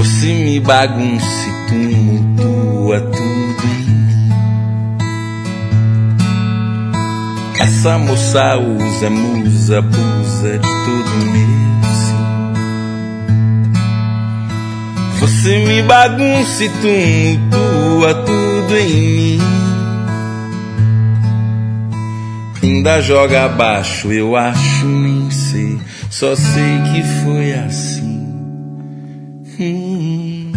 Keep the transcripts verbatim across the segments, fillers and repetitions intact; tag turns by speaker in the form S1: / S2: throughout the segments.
S1: Você me bagunça e tumultua tudo em mim. Essa moça usa, musa, abusa de todo meu sim. Você me bagunça e tumultua tudo em mim. Ainda joga abaixo, eu acho, nem sei. Só sei que foi assim. Hum.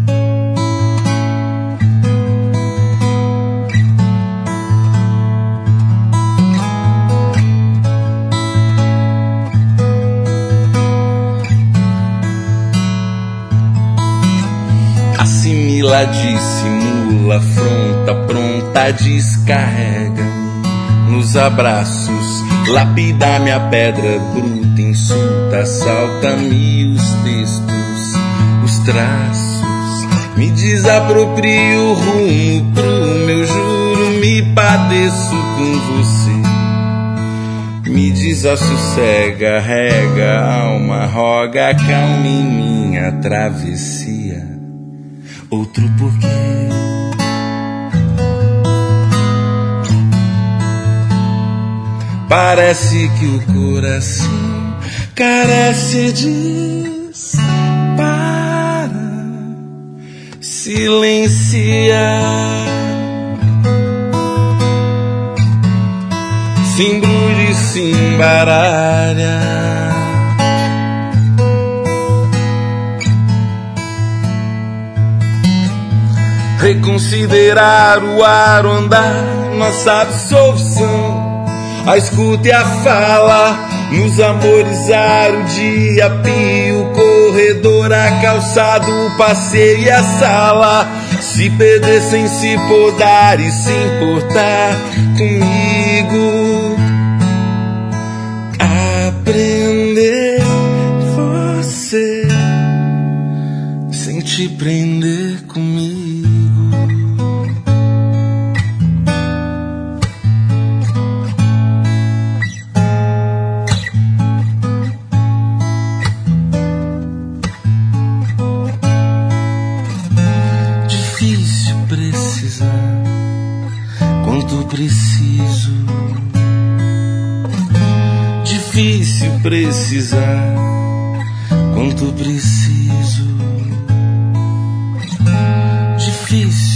S1: Assimila, dissimula, afronta, pronta, descarrega nos abraços, lapida minha pedra bruta, insulta, assalta-me os textos, os traços, me desaproprio o rumo pro meu juro, me padeço com você, me desassossega, rega, alma, roga, calma em minha travessia, outro porquê. Parece que o coração carece de para, silenciar, se embrulha e se embaralha. Reconsiderar o ar, o andar, nossa absolvição. A escuta e a fala, nos amorizar o dia, pio, o corredor, a calçada, o passeio e a sala. Se perder sem se podar e se importar comigo. Aprender você sem te prender comigo. Preciso, difícil precisar, quanto preciso, difícil.